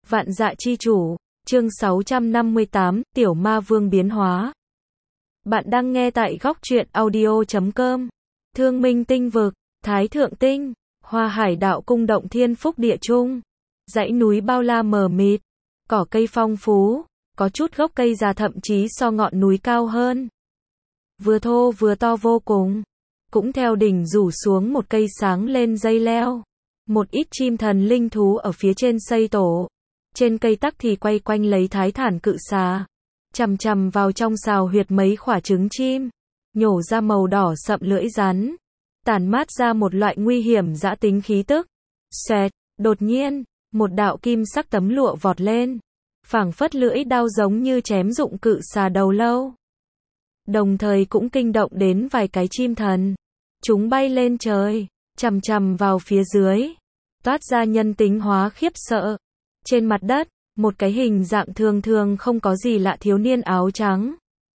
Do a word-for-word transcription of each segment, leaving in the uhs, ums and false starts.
Vạn dạ chi chủ, chương sáu trăm năm mươi tám, Tiểu Ma Vương biến hóa. Bạn đang nghe tại góc truyện audio chấm com. Thương Minh tinh vực, Thái Thượng tinh, Hoa Hải đạo cung động thiên phúc địa trung. Dãy núi bao la mờ mịt, cỏ cây phong phú, có chút gốc cây già thậm chí so ngọn núi cao hơn. Vừa thô vừa to vô cùng. Cũng theo đỉnh rủ xuống một cây sáng lên dây leo. Một ít chim thần linh thú ở phía trên xây tổ. Trên cây tắc thì quay quanh lấy thái thản cự xà. Chằm chằm vào trong sào huyệt mấy quả trứng chim. Nhổ ra màu đỏ sậm lưỡi rắn. Tản mát ra một loại nguy hiểm dã tính khí tức. Xoẹt, đột nhiên, một đạo kim sắc tấm lụa vọt lên. Phảng phất lưỡi đao giống như chém dụng cự xà đầu lâu. Đồng thời cũng kinh động đến vài cái chim thần. Chúng bay lên trời, chằm chằm vào phía dưới. Toát ra nhân tính hóa khiếp sợ. Trên mặt đất, một cái hình dạng thường thường không có gì lạ thiếu niên áo trắng.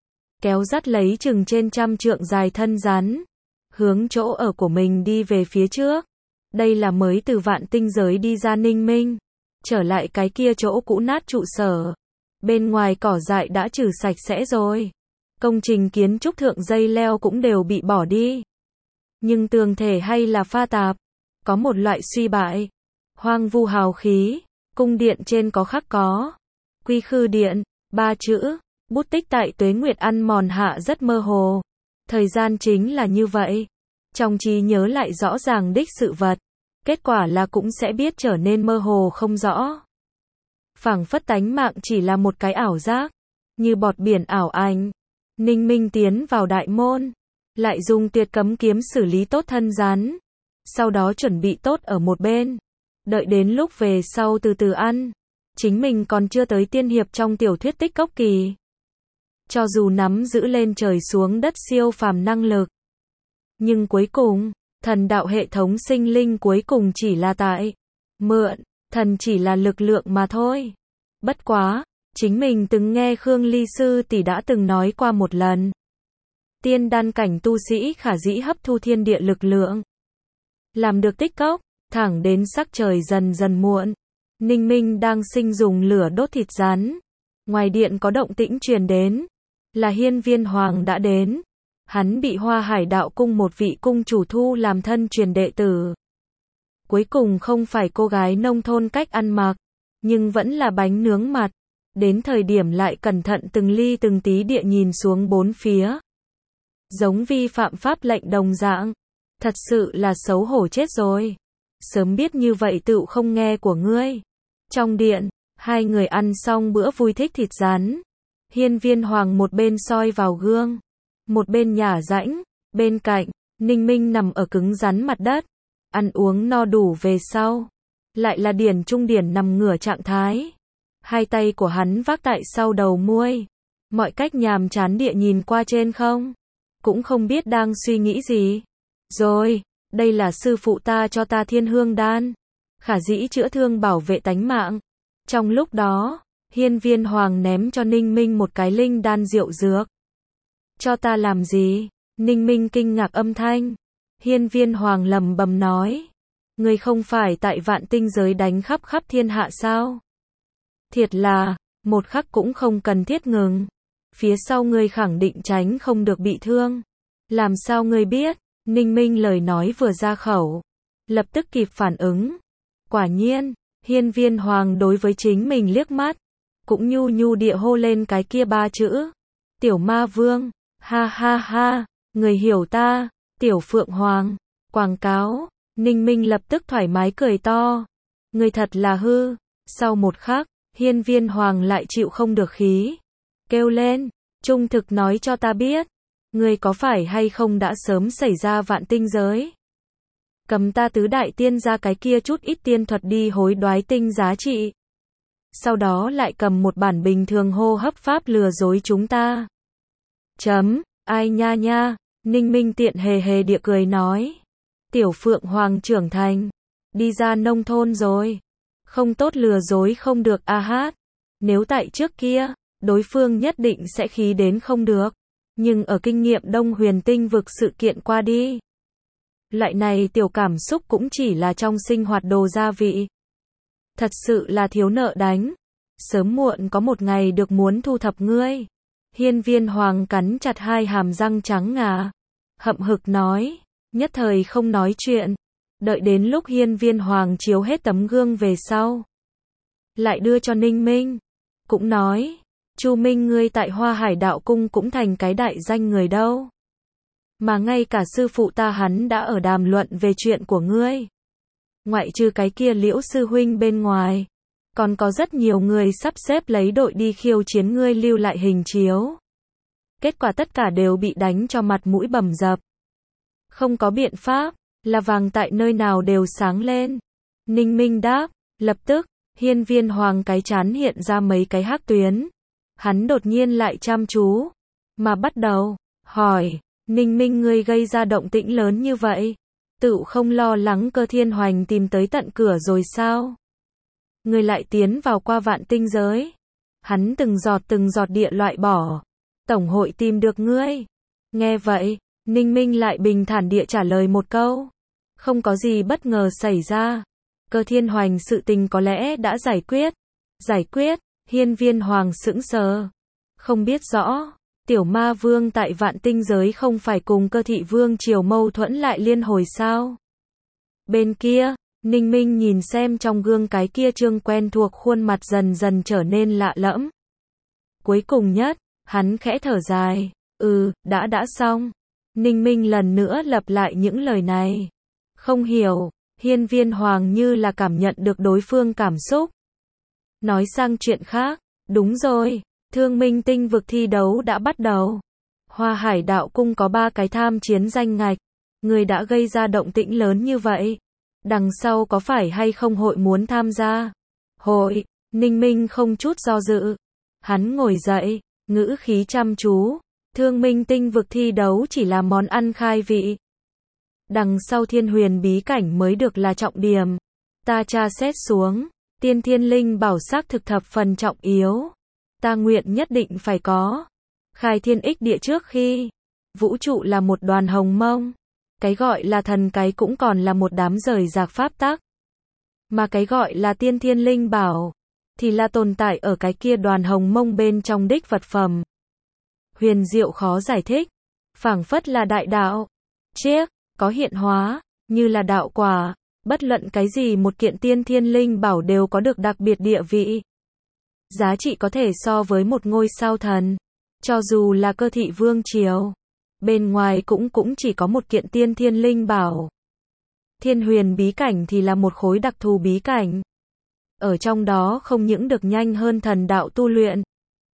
Kéo dắt lấy chừng trên trăm trượng dài thân rắn. Hướng chỗ ở của mình đi về phía trước. Đây là mới từ vạn tinh giới đi ra Ninh Minh. Trở lại cái kia chỗ cũ nát trụ sở. Bên ngoài cỏ dại đã trừ sạch sẽ rồi. Công trình kiến trúc thượng dây leo cũng đều bị bỏ đi. Nhưng tường thể hay là pha tạp. Có một loại suy bại. Hoang vu hào khí. Cung điện trên có khắc có. Quy khư điện. Ba chữ. Bút tích tại tuế nguyệt ăn mòn hạ rất mơ hồ. Thời gian chính là như vậy. Trong trí nhớ lại rõ ràng đích sự vật. Kết quả là cũng sẽ biết trở nên mơ hồ không rõ. Phảng phất tánh mạng chỉ là một cái ảo giác. Như bọt biển ảo ảnh. Ninh Minh tiến vào đại môn. Lại dùng tuyệt cấm kiếm xử lý tốt thân rắn. Sau đó chuẩn bị tốt ở một bên. Đợi đến lúc về sau từ từ ăn. Chính mình còn chưa tới tiên hiệp trong tiểu thuyết tích cốc kỳ. Cho dù nắm giữ lên trời xuống đất siêu phàm năng lực. Nhưng cuối cùng, thần đạo hệ thống sinh linh cuối cùng chỉ là tại. Mượn, thần chỉ là lực lượng mà thôi. Bất quá, chính mình từng nghe Khương Ly Sư tỷ đã từng nói qua một lần. Tiên đan cảnh tu sĩ khả dĩ hấp thu thiên địa lực lượng. Làm được tích cốc, thẳng đến sắc trời dần dần muộn. Ninh Minh đang sinh dùng lửa đốt thịt rắn. Ngoài điện có động tĩnh truyền đến. Là Hiên Viên Hoàng đã đến. Hắn bị Hoa Hải đạo cung một vị cung chủ thu làm thân truyền đệ tử. Cuối cùng không phải cô gái nông thôn cách ăn mặc. Nhưng vẫn là bánh nướng mặt. Đến thời điểm lại cẩn thận từng ly từng tí địa nhìn xuống bốn phía. Giống vi phạm pháp lệnh đồng dạng. Thật sự là xấu hổ chết rồi. Sớm biết như vậy tựu không nghe của ngươi. Trong điện, hai người ăn xong bữa vui thích thịt rắn. Hiên Viên Hoàng một bên soi vào gương. Một bên nhả rãnh. Bên cạnh, Ninh Minh nằm ở cứng rắn mặt đất. Ăn uống no đủ về sau. Lại là điển trung điển nằm ngửa trạng thái. Hai tay của hắn vác tại sau đầu muôi. Mọi cách nhàm chán địa nhìn qua trên không. Cũng không biết đang suy nghĩ gì. Rồi, đây là sư phụ ta cho ta thiên hương đan. Khả dĩ chữa thương bảo vệ tánh mạng. Trong lúc đó, Hiên Viên Hoàng ném cho Ninh Minh một cái linh đan rượu dược. Cho ta làm gì? Ninh Minh kinh ngạc âm thanh. Hiên Viên Hoàng lầm bầm nói. Ngươi không phải tại vạn tinh giới đánh khắp khắp thiên hạ sao? Thiệt là, một khắc cũng không cần thiết ngừng. Phía sau ngươi khẳng định tránh không được bị thương. Làm sao ngươi biết? Ninh Minh lời nói vừa ra khẩu. Lập tức kịp phản ứng. Quả nhiên, Hiên Viên Hoàng đối với chính mình liếc mắt. Cũng nhu nhu địa hô lên cái kia ba chữ. Tiểu Ma Vương, ha ha ha, người hiểu ta, Tiểu Phượng Hoàng, quảng cáo. Ninh Minh lập tức thoải mái cười to. Người thật là hư. Sau một khắc, Hiên Viên Hoàng lại chịu không được khí. Kêu lên, trung thực nói cho ta biết. Ngươi có phải hay không đã sớm xảy ra vạn tinh giới? Cầm ta tứ đại tiên ra cái kia chút ít tiên thuật đi hối đoái tinh giá trị. Sau đó lại cầm một bản bình thường hô hấp pháp lừa dối chúng ta. Chấm, ai nha nha, Ninh Minh tiện hề hề địa cười nói. Tiểu Phượng Hoàng trưởng thành. Đi ra nông thôn rồi. Không tốt lừa dối không được a hát. Nếu tại trước kia, đối phương nhất định sẽ khí đến không được. Nhưng ở kinh nghiệm Đông Huyền tinh vực sự kiện qua đi. Loại này tiểu cảm xúc cũng chỉ là trong sinh hoạt đồ gia vị. thật sự là thiếu nợ đánh. Sớm muộn có một ngày được muốn thu thập ngươi. Hiên Viên Hoàng cắn chặt hai hàm răng trắng ngà, hậm hực nói, nhất thời không nói chuyện. Đợi đến lúc Hiên Viên Hoàng chiếu hết tấm gương về sau, lại đưa cho Ninh Minh, cũng nói, Chu Minh ngươi tại Hoa Hải Đạo Cung cũng thành cái đại danh người đâu. Mà ngay cả sư phụ ta hắn đã ở đàm luận về chuyện của ngươi. Ngoại trừ cái kia Liễu sư huynh bên ngoài, còn có rất nhiều người sắp xếp lấy đội đi khiêu chiến ngươi lưu lại hình chiếu. Kết quả tất cả đều bị đánh cho mặt mũi bầm dập. Không có biện pháp, là vàng tại nơi nào đều sáng lên. Ninh Minh đáp, lập tức, Hiên Viên Hoàng cái trán hiện ra mấy cái hắc tuyến. Hắn đột nhiên lại chăm chú, mà bắt đầu, hỏi, Ninh Minh ngươi gây ra động tĩnh lớn như vậy, tự không lo lắng Cơ Thiên Hoành tìm tới tận cửa rồi sao? Ngươi lại tiến vào qua vạn tinh giới. Hắn từng giọt từng giọt địa loại bỏ. Tổng hội tìm được ngươi. Nghe vậy, Ninh Minh lại bình thản địa trả lời một câu. Không có gì bất ngờ xảy ra. Cơ Thiên Hoành sự tình có lẽ đã giải quyết. Giải quyết, Hiên Viên Hoàng sững sờ. Không biết rõ, Tiểu Ma Vương tại vạn tinh giới không phải cùng Cơ Thị Vương triều mâu thuẫn lại liên hồi sao? Bên kia, Ninh Minh nhìn xem trong gương cái kia trương quen thuộc khuôn mặt dần dần trở nên lạ lẫm. Cuối cùng nhất, hắn khẽ thở dài, ừ, đã đã xong. Ninh Minh lần nữa lặp lại những lời này. Không hiểu, Hiên Viên Hoàng như là cảm nhận được đối phương cảm xúc. Nói sang chuyện khác, đúng rồi, Thương Minh tinh vực thi đấu đã bắt đầu. Hoa Hải Đạo Cung có ba cái tham chiến danh ngạch. Người đã gây ra động tĩnh lớn như vậy. Đằng sau có phải hay không hội muốn tham gia? Hội, Ninh Minh không chút do dự. Hắn ngồi dậy, ngữ khí chăm chú. Thương Minh tinh vực thi đấu chỉ là món ăn khai vị. Đằng sau Thiên Huyền bí cảnh mới được là trọng điểm. Ta tra xét xuống, tiên thiên linh bảo xác thực thập phần trọng yếu. Ta nguyện nhất định phải có. Khai thiên ích địa trước khi, vũ trụ là một đoàn hồng mông. Cái gọi là thần cái cũng còn là một đám rời rạc pháp tắc. Mà cái gọi là tiên thiên linh bảo, thì là tồn tại ở cái kia đoàn hồng mông bên trong đích vật phẩm. Huyền diệu khó giải thích, phảng phất là đại đạo. Chiếc, có hiện hóa, như là đạo quả, bất luận cái gì một kiện tiên thiên linh bảo đều có được đặc biệt địa vị. Giá trị có thể so với một ngôi sao thần, cho dù là Cơ Thị Vương triều. Bên ngoài cũng cũng chỉ có một kiện tiên thiên linh bảo. Thiên Huyền bí cảnh thì là một khối đặc thù bí cảnh. Ở trong đó không những được nhanh hơn thần đạo tu luyện,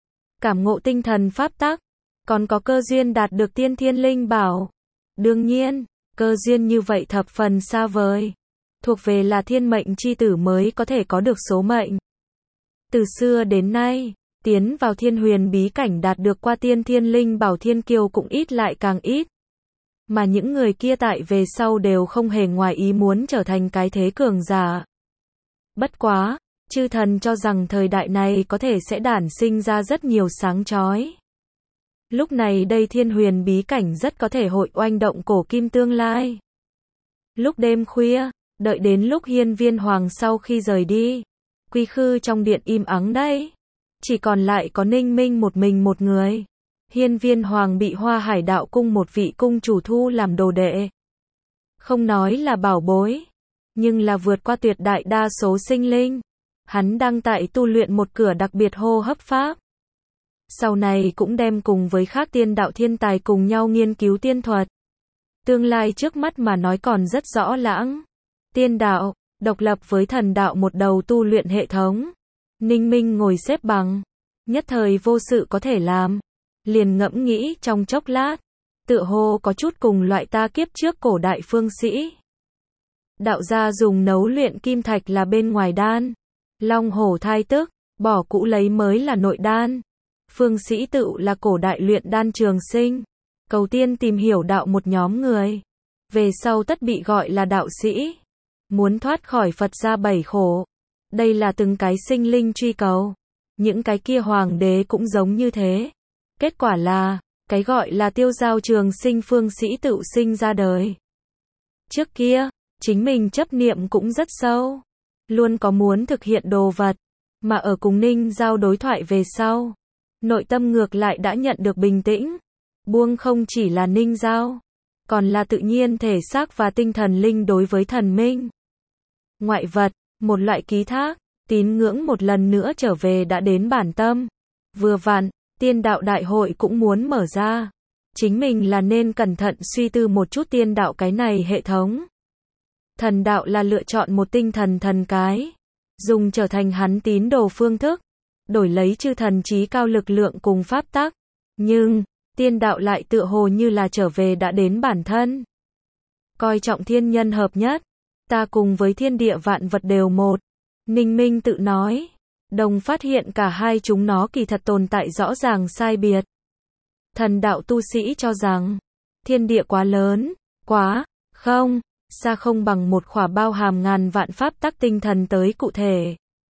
cảm ngộ tinh thần pháp tắc, còn có cơ duyên đạt được tiên thiên linh bảo. Đương nhiên, cơ duyên như vậy thập phần xa vời. Thuộc về là thiên mệnh chi tử mới có thể có được số mệnh. Từ xưa đến nay, tiến vào Thiên Huyền bí cảnh đạt được qua tiên thiên linh bảo thiên kiêu cũng ít lại càng ít. Mà những người kia tại về sau đều không hề ngoài ý muốn trở thành cái thế cường giả. Bất quá, chư thần cho rằng thời đại này có thể sẽ đản sinh ra rất nhiều sáng chói. Lúc này đây Thiên Huyền bí cảnh rất có thể hội oanh động cổ kim tương lai. Lúc đêm khuya, đợi đến lúc Hiên Viên Hoàng sau khi rời đi, quy khư trong điện im ắng đấy. Chỉ còn lại có Ninh Minh một mình một người. Hiên Viên Hoàng bị Hoa Hải Đạo Cung một vị cung chủ thu làm đồ đệ. Không nói là bảo bối, nhưng là vượt qua tuyệt đại đa số sinh linh. Hắn đang tại tu luyện một cửa đặc biệt hô hấp pháp. Sau này cũng đem cùng với khác tiên đạo thiên tài cùng nhau nghiên cứu tiên thuật. Tương lai trước mắt mà nói còn rất rõ lãng. Tiên đạo, độc lập với thần đạo một đầu tu luyện hệ thống. Ninh Minh ngồi xếp bằng, nhất thời vô sự có thể làm, liền ngẫm nghĩ trong chốc lát, tựa hồ có chút cùng loại ta kiếp trước cổ đại phương sĩ. Đạo gia dùng nấu luyện kim thạch là bên ngoài đan, long hổ thai tức, bỏ cũ lấy mới là nội đan. Phương sĩ tự là cổ đại luyện đan trường sinh, cầu tiên tìm hiểu đạo một nhóm người, về sau tất bị gọi là đạo sĩ. Muốn thoát khỏi Phật gia bảy khổ. Đây là từng cái sinh linh truy cầu. Những cái kia hoàng đế cũng giống như thế. Kết quả là, cái gọi là tiêu giao trường sinh phương sĩ tự sinh ra đời. Trước kia, chính mình chấp niệm cũng rất sâu. luôn có muốn thực hiện đồ vật, mà ở cùng Ninh Giao đối thoại về sau, nội tâm ngược lại đã nhận được bình tĩnh. Buông không chỉ là Ninh Giao, còn là tự nhiên thể xác và tinh thần linh đối với thần minh. Ngoại vật, một loại ký thác, tín ngưỡng một lần nữa trở về đã đến bản tâm. Vừa vặn, tiên đạo đại hội cũng muốn mở ra. Chính mình là nên cẩn thận suy tư một chút tiên đạo cái này hệ thống. Thần đạo là lựa chọn một tinh thần thần cái, dùng trở thành hắn tín đồ phương thức, đổi lấy chư thần trí cao lực lượng cùng pháp tắc. Nhưng, tiên đạo lại tựa hồ như là trở về đã đến bản thân. Coi trọng thiên nhân hợp nhất, ta cùng với thiên địa vạn vật đều một. Ninh Minh tự nói, đồng phát hiện cả hai chúng nó kỳ thật tồn tại rõ ràng sai biệt. Thần đạo tu sĩ cho rằng, thiên địa quá lớn, quá, không, xa không bằng một khỏa bao hàm ngàn vạn pháp tắc tinh thần tới cụ thể.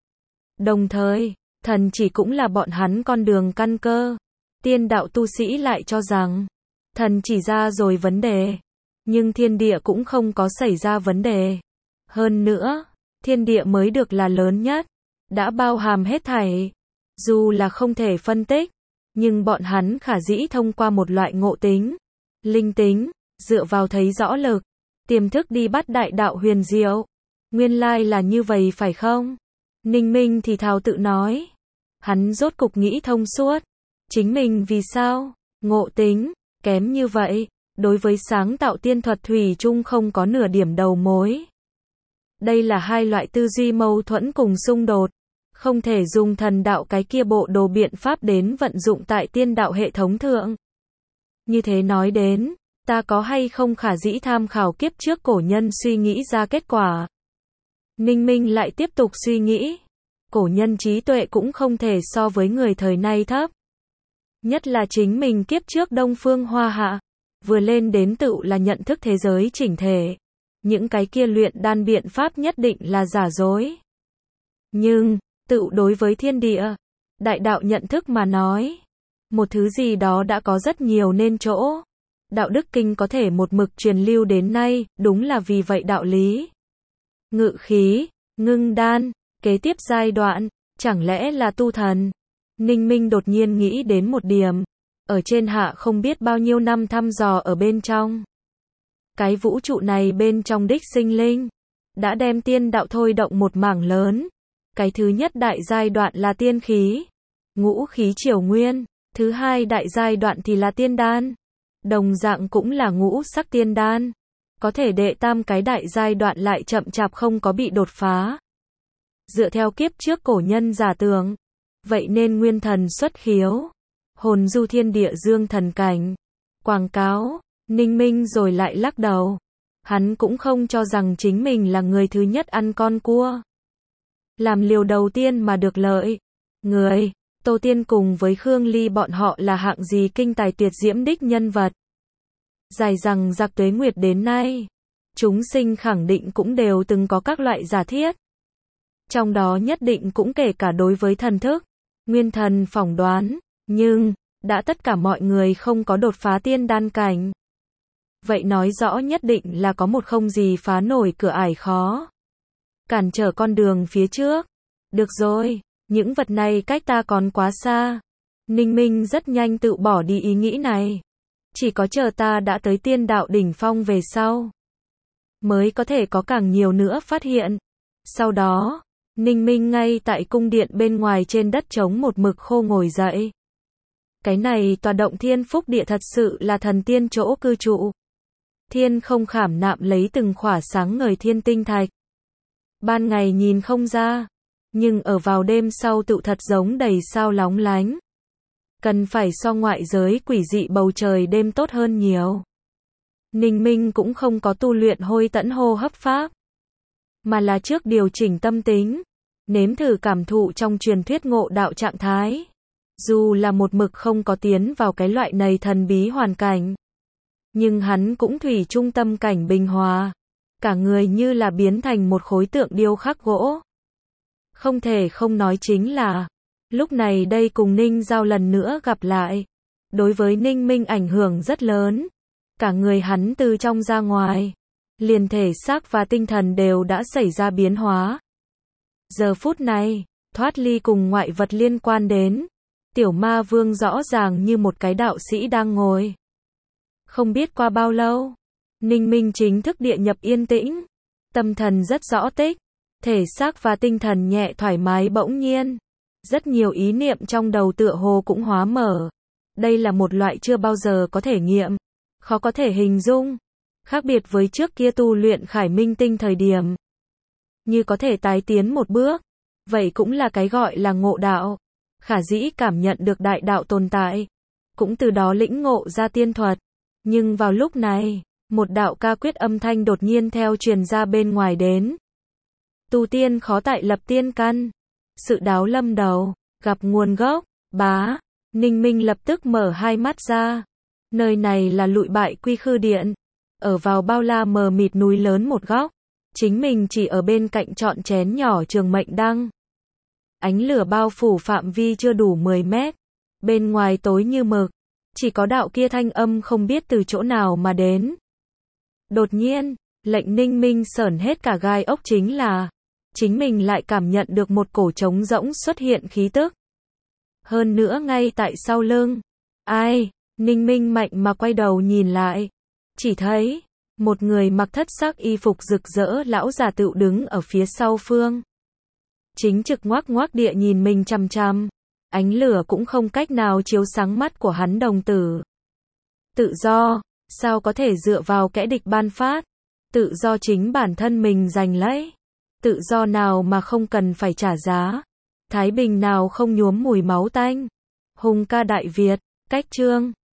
Đồng thời, thần chỉ cũng là bọn hắn con đường căn cơ. Tiên đạo tu sĩ lại cho rằng, thần chỉ ra rồi vấn đề, nhưng thiên địa cũng không có xảy ra vấn đề. Hơn nữa, thiên địa mới được là lớn nhất, đã bao hàm hết thảy. Dù là không thể phân tích, nhưng bọn hắn khả dĩ thông qua một loại ngộ tính, linh tính, dựa vào thấy rõ lực, tiềm thức đi bắt đại đạo huyền diệu. Nguyên lai là như vậy phải không? Ninh Minh thì thào tự nói. Hắn rốt cục nghĩ thông suốt. Chính mình vì sao, ngộ tính, kém như vậy, đối với sáng tạo tiên thuật thủy chung không có nửa điểm đầu mối. Đây là hai loại tư duy mâu thuẫn cùng xung đột, không thể dùng thần đạo cái kia bộ đồ biện pháp đến vận dụng tại tiên đạo hệ thống thượng. Như thế nói đến, ta có hay không khả dĩ tham khảo kiếp trước cổ nhân suy nghĩ ra kết quả. Ninh Minh lại tiếp tục suy nghĩ, cổ nhân trí tuệ cũng không thể so với người thời nay thấp. Nhất là chính mình kiếp trước Đông Phương Hoa Hạ, vừa lên đến tựu là nhận thức thế giới chỉnh thể. Những cái kia luyện đan biện pháp nhất định là giả dối. Nhưng, tựu đối với thiên địa, đại đạo nhận thức mà nói, một thứ gì đó đã có rất nhiều nên chỗ. Đạo đức kinh có thể một mực truyền lưu đến nay, đúng là vì vậy đạo lý. Ngự khí, ngưng đan, kế tiếp giai đoạn, chẳng lẽ là tu thần? Ninh Minh đột nhiên nghĩ đến một điểm, ở trên hạ không biết bao nhiêu năm thăm dò ở bên trong. Cái vũ trụ này bên trong đích sinh linh, đã đem tiên đạo thôi động một mảng lớn. Cái thứ nhất đại giai đoạn là tiên khí, ngũ khí triều nguyên, thứ hai đại giai đoạn thì là tiên đan. Đồng dạng cũng là ngũ sắc tiên đan. Có thể đệ tam cái đại giai đoạn lại chậm chạp không có bị đột phá. Dựa theo kiếp trước cổ nhân giả tưởng, vậy nên nguyên thần xuất khiếu, hồn du thiên địa dương thần cảnh. Quảng cáo, Ninh Minh rồi lại lắc đầu. Hắn cũng không cho rằng chính mình là người thứ nhất ăn con cua. Làm liều đầu tiên mà được lợi. Người, Tô Tiên cùng với Khương Ly bọn họ là hạng gì kinh tài tuyệt diễm đích nhân vật. Dài rằng giặc tuế nguyệt đến nay, chúng sinh khẳng định cũng đều từng có các loại giả thiết. Trong đó nhất định cũng kể cả đối với thần thức, nguyên thần phỏng đoán, nhưng, đã tất cả mọi người không có đột phá tiên đan cảnh. Vậy nói rõ nhất định là có một không gì phá nổi cửa ải khó. Cản trở con đường phía trước. Được rồi, những vật này cách ta còn quá xa. Ninh Minh rất nhanh tự bỏ đi ý nghĩ này. Chỉ có chờ ta đã tới tiên đạo đỉnh phong về sau, mới có thể có càng nhiều nữa phát hiện. Sau đó, Ninh Minh ngay tại cung điện bên ngoài trên đất trống một mực khô ngồi dậy. Cái này tòa động thiên phúc địa thật sự là thần tiên chỗ cư trụ. Thiên không khảm nạm lấy từng khỏa sáng ngời thiên tinh thạch. Ban ngày nhìn không ra, nhưng ở vào đêm sau tự thật giống đầy sao lóng lánh. Cần phải so ngoại giới quỷ dị bầu trời đêm tốt hơn nhiều. Ninh Minh cũng không có tu luyện hôi tẫn hô hấp pháp, mà là trước điều chỉnh tâm tính, nếm thử cảm thụ trong truyền thuyết ngộ đạo trạng thái. Dù là một mực không có tiến vào cái loại này thần bí hoàn cảnh, nhưng hắn cũng thủy chung tâm cảnh bình hòa, cả người như là biến thành một khối tượng điêu khắc gỗ. Không thể không nói chính là, lúc này đây cùng Ninh Giao lần nữa gặp lại, đối với Ninh Minh ảnh hưởng rất lớn. Cả người hắn từ trong ra ngoài, liền thể xác và tinh thần đều đã xảy ra biến hóa. Giờ phút này, thoát ly cùng ngoại vật liên quan đến, tiểu ma vương rõ ràng như một cái đạo sĩ đang ngồi. Không biết qua bao lâu, Ninh Minh chính thức địa nhập yên tĩnh, tâm thần rất rõ tích, thể xác và tinh thần nhẹ thoải mái bỗng nhiên. Rất nhiều ý niệm trong đầu tựa hồ cũng hóa mở. Đây là một loại chưa bao giờ có thể nghiệm, khó có thể hình dung. Khác biệt với trước kia tu luyện Khải Minh Tinh thời điểm. Như có thể tái tiến một bước. Vậy cũng là cái gọi là ngộ đạo. Khả dĩ cảm nhận được đại đạo tồn tại. Cũng từ đó lĩnh ngộ ra tiên thuật. Nhưng vào lúc này, một đạo ca quyết âm thanh đột nhiên theo truyền ra bên ngoài đến. Tu tiên khó tại lập tiên căn. Sự đáo lâm đầu, gặp nguồn gốc, bá. Ninh Minh lập tức mở hai mắt ra. Nơi này là Lụi Bại Quy Khư Điện. Ở vào bao la mờ mịt núi lớn một góc. Chính mình chỉ ở bên cạnh trọn chén nhỏ trường mệnh đăng. Ánh lửa bao phủ phạm vi chưa đủ mười mét. Bên ngoài tối như mực. Chỉ có đạo kia thanh âm không biết từ chỗ nào mà đến. Đột nhiên, lệnh Ninh Minh sởn hết cả gai ốc chính là chính mình lại cảm nhận được một cổ trống rỗng xuất hiện khí tức. Hơn nữa ngay tại sau lưng. Ai? Ninh Minh mạnh mà quay đầu nhìn lại. Chỉ thấy, một người mặc thất sắc y phục rực rỡ lão già tựu đứng ở phía sau phương. Chính trực ngoác ngoác địa nhìn mình chằm chằm. Ánh lửa cũng không cách nào chiếu sáng mắt của hắn đồng tử. Tự do, sao có thể dựa vào kẻ địch ban phát? Tự do chính bản thân mình giành lấy. Tự do nào mà không cần phải trả giá? Thái bình nào không nhuốm mùi máu tanh? Hùng ca Đại Việt, cách chương